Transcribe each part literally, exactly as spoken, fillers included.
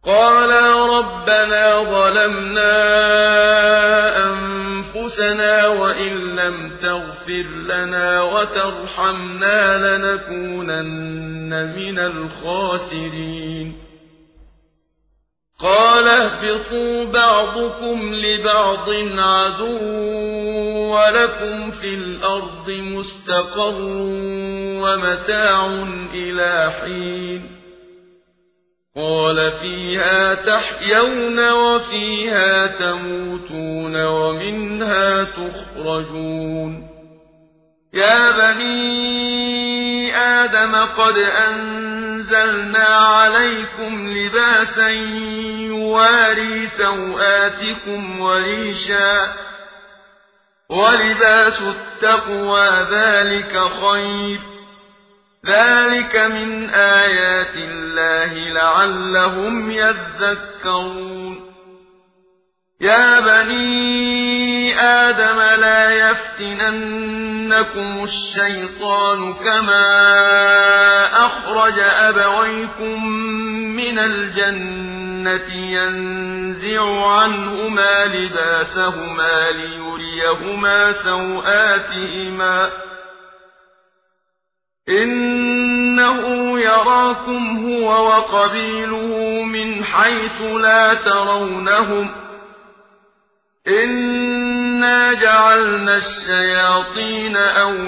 قالا ربنا ظلمنا أنفسنا وإن لم تغفر لنا وترحمنا لنكونن من الخاسرين قال اهبطوا بعضكم لبعض عدو ولكم في الأرض مستقر ومتاع إلى حين قال فيها تحيون وفيها تموتون ومنها تخرجون يا بني آدم قد أنزلنا عليكم لباسا يواري سوآتكم وريشا ولباس التقوى ذلك خير ذلك من آيات الله لعلهم يذكرون يا بني آدم لا يفتننكم الشيطان كما أخرج أبويكم من الجنة ينزع عنهما لباسهما ليريهما سوآتهما إنه يراكم هو وقبيله من حيث لا ترونهم إنا جعلنا الشياطين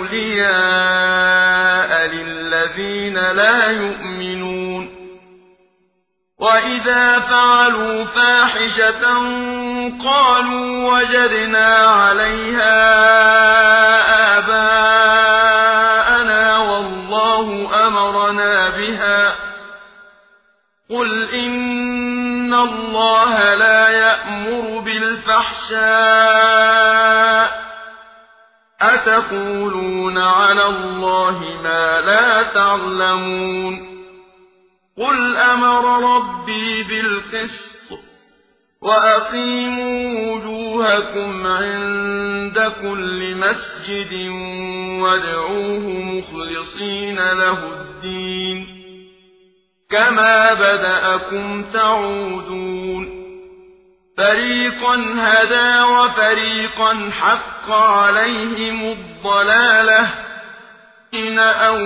أولياء للذين لا يؤمنون وإذا فعلوا فاحشة قالوا وجدنا عليها آباءنا والله أمرنا بها قل إن الله لا يأمر بالفحشاء أتقولون على الله ما لا تعلمون قل أمر ربي بالقسط وأقيموا وجوهكم عند كل مسجد وادعوه مخلصين له الدين كما بدأكم تعودون فريقا هدى وفريقا حق عليهم الضلالة إن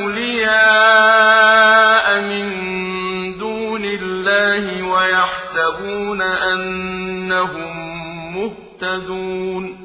أولياء من دون الله ويحسبون أنهم مهتدون